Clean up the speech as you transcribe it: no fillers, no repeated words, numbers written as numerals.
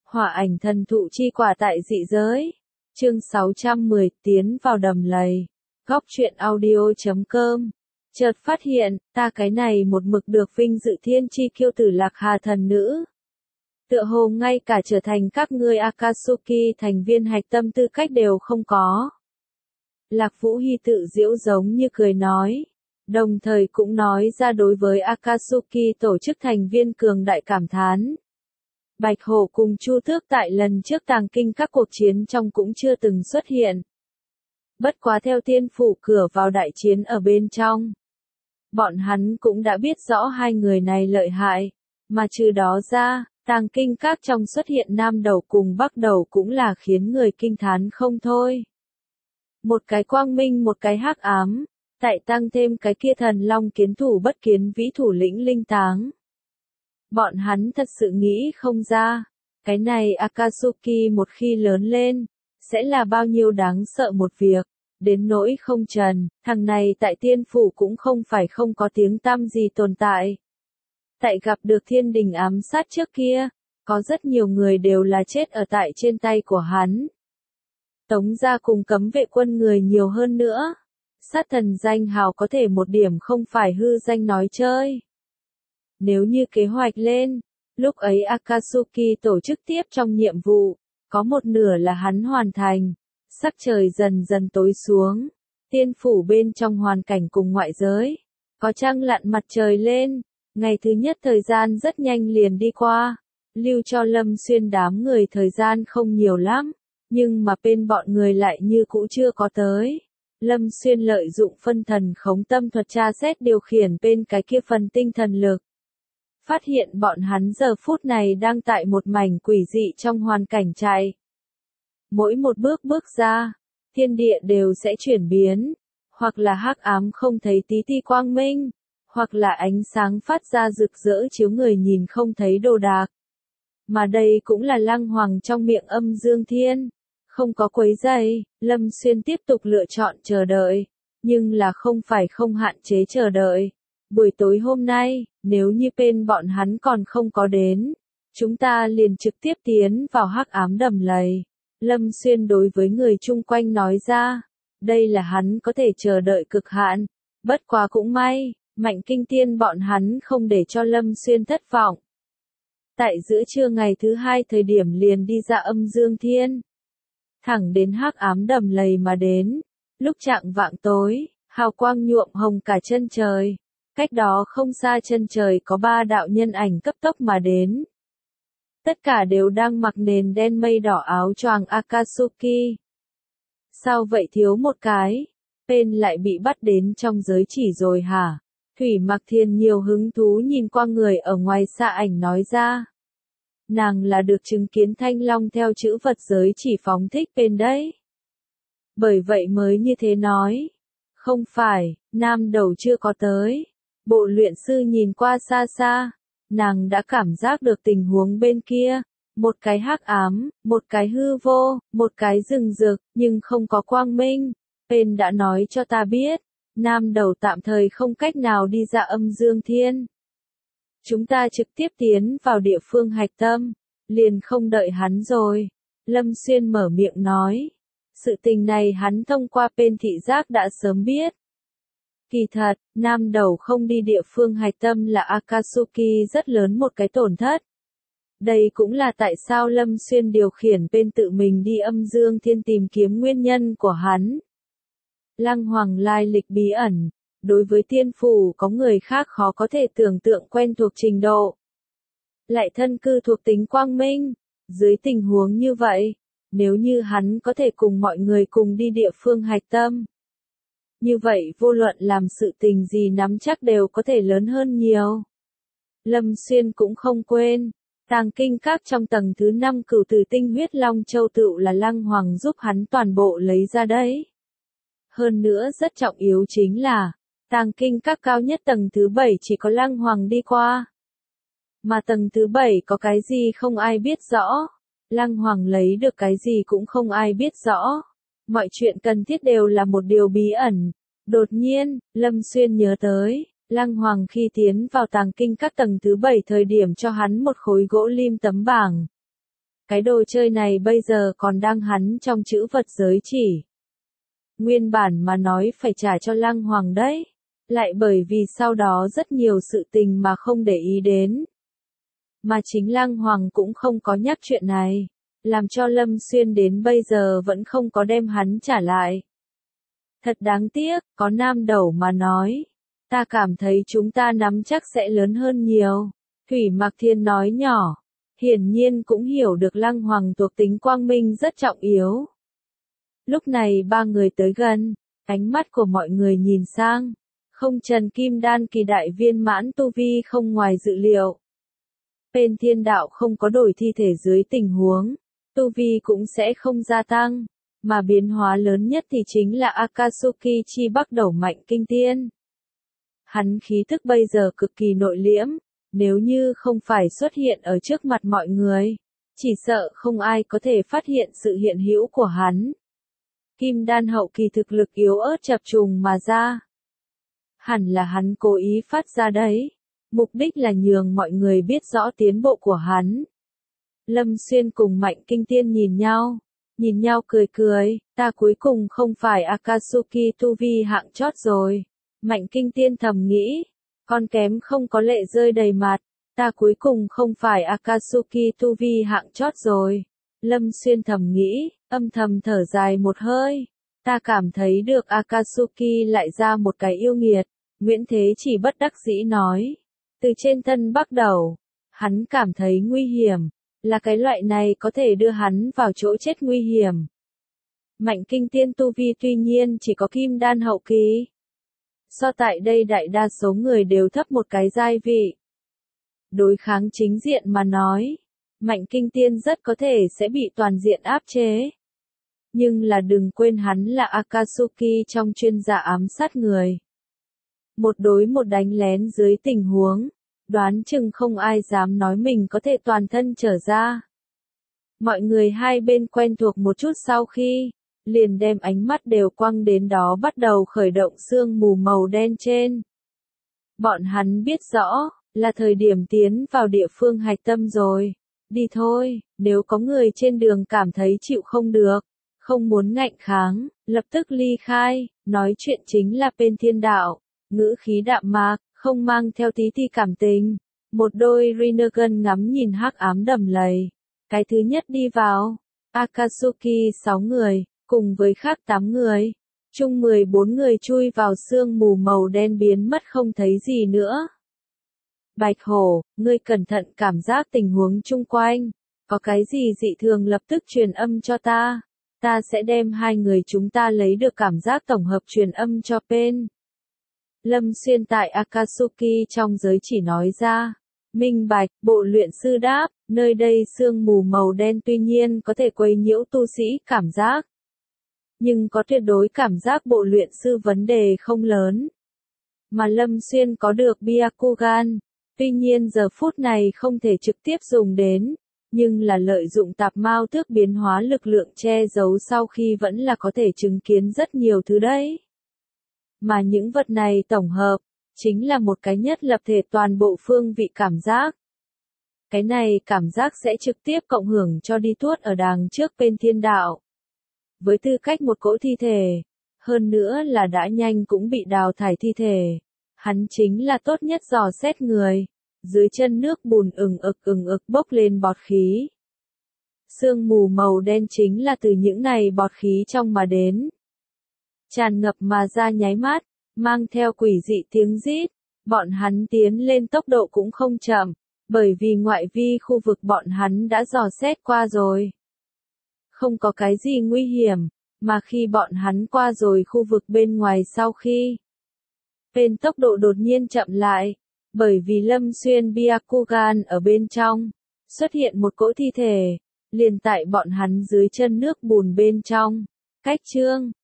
Hỏa ảnh thần thụ chi quả tại dị giới. Chương 610 tiến vào đầm lầy. Góc truyện audio.com. Chợt phát hiện, ta cái này một mực được vinh dự thiên chi kiêu tử Lạc Hà thần nữ. Tựa hồ ngay cả trở thành các ngươi Akatsuki thành viên hạch tâm tư cách đều không có. Lạc Vũ Hy tự giễu giống như cười nói. Đồng thời cũng nói ra đối với Akatsuki tổ chức thành viên cường đại cảm thán. Bạch Hổ cùng Chu Tước tại lần trước tàng kinh các cuộc chiến trong cũng chưa từng xuất hiện. Bất quá theo tiên phủ cửa vào đại chiến ở bên trong. Bọn hắn cũng đã biết rõ hai người này lợi hại, mà trừ đó ra, tàng kinh các trong xuất hiện nam đầu cùng bắc đầu cũng là khiến người kinh thán không thôi. Một cái quang minh một cái hắc ám, tại tăng thêm cái kia thần long kiến thủ bất kiến vĩ thủ lĩnh linh táng. Bọn hắn thật sự nghĩ không ra, cái này Akatsuki một khi lớn lên, sẽ là bao nhiêu đáng sợ một việc, đến nỗi không trần, thằng này tại tiên phủ cũng không phải không có tiếng tăm gì tồn tại. Tại gặp được thiên đình ám sát trước kia, có rất nhiều người đều là chết ở tại trên tay của hắn. Tống gia cùng cấm vệ quân người nhiều hơn nữa. Sát thần danh hào có thể một điểm không phải hư danh nói chơi. Nếu như kế hoạch lên, lúc ấy Akatsuki tổ chức tiếp trong nhiệm vụ, có một nửa là hắn hoàn thành. Sắc trời dần dần tối xuống, tiên phủ bên trong hoàn cảnh cùng ngoại giới. Có trăng lặn mặt trời lên, ngày thứ nhất thời gian rất nhanh liền đi qua, lưu cho Lâm Xuyên đám người thời gian không nhiều lắm, nhưng mà bên bọn người lại như cũ chưa có tới. Lâm Xuyên lợi dụng phân thần khống tâm thuật tra xét điều khiển bên cái kia phần tinh thần lực. Phát hiện bọn hắn giờ phút này đang tại một mảnh quỷ dị trong hoàn cảnh chạy. Mỗi một bước bước ra, thiên địa đều sẽ chuyển biến, hoặc là hắc ám không thấy tí ti quang minh, hoặc là ánh sáng phát ra rực rỡ chiếu người nhìn không thấy đồ đạc. Mà đây cũng là Lăng Hoàng trong miệng âm dương thiên. Không có quấy rầy, Lâm Xuyên tiếp tục lựa chọn chờ đợi, nhưng là không phải không hạn chế chờ đợi. Buổi tối hôm nay, nếu như bên bọn hắn còn không có đến, chúng ta liền trực tiếp tiến vào hắc ám đầm lầy. Lâm Xuyên đối với người chung quanh nói ra, đây là hắn có thể chờ đợi cực hạn, bất quá cũng may, Mạnh Kinh Tiên bọn hắn không để cho Lâm Xuyên thất vọng. Tại giữa trưa ngày thứ hai thời điểm liền đi ra âm dương thiên. Thẳng đến hắc ám đầm lầy mà đến, lúc chạng vạng tối, hào quang nhuộm hồng cả chân trời, cách đó không xa chân trời có ba đạo nhân ảnh cấp tốc mà đến. Tất cả đều đang mặc nền đen mây đỏ áo choàng Akatsuki. Sao vậy thiếu một cái, bên lại bị bắt đến trong giới chỉ rồi hả? Thủy Mặc Thiên nhiều hứng thú nhìn qua người ở ngoài xa ảnh nói ra. Nàng là được chứng kiến Thanh Long theo chữ vật giới chỉ phóng thích bên đấy. Bởi vậy mới như thế nói. Không phải, nam đầu chưa có tới. Bộ luyện sư nhìn qua xa xa. Nàng đã cảm giác được tình huống bên kia. Một cái hắc ám, một cái hư vô, một cái rừng rực, nhưng không có quang minh. Bên đã nói cho ta biết. Nam đầu tạm thời không cách nào đi ra âm dương thiên. Chúng ta trực tiếp tiến vào địa phương hạch tâm, liền không đợi hắn rồi. Lâm Xuyên mở miệng nói. Sự tình này hắn thông qua bên thị giác đã sớm biết. Kỳ thật, nam đầu không đi địa phương hạch tâm là Akatsuki rất lớn một cái tổn thất. Đây cũng là tại sao Lâm Xuyên điều khiển bên tự mình đi âm dương thiên tìm kiếm nguyên nhân của hắn. Lăng Hoàng lai lịch bí ẩn. Đối với tiên phủ có người khác khó có thể tưởng tượng quen thuộc trình độ. Lại thân cư thuộc tính quang minh. Dưới tình huống như vậy, nếu như hắn có thể cùng mọi người cùng đi địa phương hạch tâm. Như vậy vô luận làm sự tình gì nắm chắc đều có thể lớn hơn nhiều. Lâm Xuyên cũng không quên. Tàng kinh các trong tầng thứ 5 cửu tử tinh huyết long châu tựu là Lăng Hoàng giúp hắn toàn bộ lấy ra đấy. Hơn nữa rất trọng yếu chính là tàng kinh các cao nhất tầng thứ 7 chỉ có Lăng Hoàng đi qua. Mà tầng thứ 7 có cái gì không ai biết rõ. Lăng Hoàng lấy được cái gì cũng không ai biết rõ. Mọi chuyện cần thiết đều là một điều bí ẩn. Đột nhiên, Lâm Xuyên nhớ tới, Lăng Hoàng khi tiến vào tàng kinh các tầng thứ 7 thời điểm cho hắn một khối gỗ lim tấm bảng. Cái đồ chơi này bây giờ còn đang hắn trong chữ vật giới chỉ. Nguyên bản mà nói phải trả cho Lăng Hoàng đấy. Lại bởi vì sau đó rất nhiều sự tình mà không để ý đến. Mà chính Lăng Hoàng cũng không có nhắc chuyện này. Làm cho Lâm Xuyên đến bây giờ vẫn không có đem hắn trả lại. Thật đáng tiếc, có nam đầu mà nói. Ta cảm thấy chúng ta nắm chắc sẽ lớn hơn nhiều. Thủy Mạc Thiên nói nhỏ. Hiển nhiên cũng hiểu được Lăng Hoàng thuộc tính quang minh rất trọng yếu. Lúc này ba người tới gần, ánh mắt của mọi người nhìn sang. Không Trần Kim Đan kỳ đại viên mãn tu vi không ngoài dự liệu. Bên thiên đạo không có đổi thi thể dưới tình huống, tu vi cũng sẽ không gia tăng, mà biến hóa lớn nhất thì chính là Akatsuki chi bắt đầu mạnh kinh tiên. Hắn khí thức bây giờ cực kỳ nội liễm, nếu như không phải xuất hiện ở trước mặt mọi người, chỉ sợ không ai có thể phát hiện sự hiện hữu của hắn. Kim đan hậu kỳ thực lực yếu ớt chập trùng mà ra. Hẳn là hắn cố ý phát ra đấy. Mục đích là nhường mọi người biết rõ tiến bộ của hắn. Lâm Xuyên cùng Mạnh Kinh Tiên nhìn nhau cười cười, ta cuối cùng không phải Akatsuki tu vi hạng chót rồi. Mạnh Kinh Tiên thầm nghĩ, con kém không có lệ rơi đầy mặt, ta cuối cùng không phải Akatsuki tu vi hạng chót rồi. Lâm Xuyên thầm nghĩ, âm thầm thở dài một hơi, ta cảm thấy được Akatsuki lại ra một cái yêu nghiệt. Nguyễn Thế chỉ bất đắc dĩ nói. Từ trên thân bắt đầu, hắn cảm thấy nguy hiểm, là cái loại này có thể đưa hắn vào chỗ chết nguy hiểm. Mạnh Kinh Tiên tu vi tuy nhiên chỉ có kim đan hậu kỳ. So tại đây đại đa số người đều thấp một cái giai vị. Đối kháng chính diện mà nói, Mạnh Kinh Tiên rất có thể sẽ bị toàn diện áp chế. Nhưng là đừng quên hắn là Akatsuki trong chuyên gia ám sát người. Một đối một đánh lén dưới tình huống, đoán chừng không ai dám nói mình có thể toàn thân trở ra. Mọi người hai bên quen thuộc một chút sau khi, liền đem ánh mắt đều quăng đến đó bắt đầu khởi động sương mù màu đen trên. Bọn hắn biết rõ, là thời điểm tiến vào địa phương hạch tâm rồi. Đi thôi, nếu có người trên đường cảm thấy chịu không được, không muốn ngạnh kháng, lập tức ly khai, nói chuyện chính là bên thiên đạo. Ngữ khí đạm mạc, không mang theo tí ti cảm tình. Một đôi Rinnegan ngắm nhìn hắc ám đầm lầy. Cái thứ nhất đi vào. Akatsuki 6 người, cùng với khác 8 người. Chung 14 người chui vào sương mù màu đen biến mất không thấy gì nữa. Bạch Hổ, ngươi cẩn thận cảm giác tình huống chung quanh. Có cái gì dị thường lập tức truyền âm cho ta. Ta sẽ đem hai người chúng ta lấy được cảm giác tổng hợp truyền âm cho Pen. Lâm Xuyên tại Akatsuki trong giới chỉ nói ra. Minh bạch, bộ luyện sư đáp, nơi đây sương mù màu đen tuy nhiên có thể quấy nhiễu tu sĩ cảm giác. Nhưng có tuyệt đối cảm giác bộ luyện sư vấn đề không lớn. Mà Lâm Xuyên có được Byakugan, tuy nhiên giờ phút này không thể trực tiếp dùng đến, nhưng là lợi dụng tạp mao tước biến hóa lực lượng che giấu sau khi vẫn là có thể chứng kiến rất nhiều thứ đấy. Mà những vật này tổng hợp, chính là một cái nhất lập thể toàn bộ phương vị cảm giác. Cái này cảm giác sẽ trực tiếp cộng hưởng cho đi tuốt ở đằng trước bên thiên đạo. Với tư cách một cỗ thi thể, hơn nữa là đã nhanh cũng bị đào thải thi thể. Hắn chính là tốt nhất dò xét người. Dưới chân nước bùn ừng ực bốc lên bọt khí. Sương mù màu đen chính là từ những này bọt khí trong mà đến. Tràn ngập mà ra nháy mắt, mang theo quỷ dị tiếng rít, bọn hắn tiến lên tốc độ cũng không chậm, bởi vì ngoại vi khu vực bọn hắn đã dò xét qua rồi. Không có cái gì nguy hiểm, mà khi bọn hắn qua rồi khu vực bên ngoài sau khi, bên tốc độ đột nhiên chậm lại, bởi vì Lâm Xuyên Byakugan ở bên trong, xuất hiện một cỗ thi thể, liền tại bọn hắn dưới chân nước bùn bên trong. Cách chương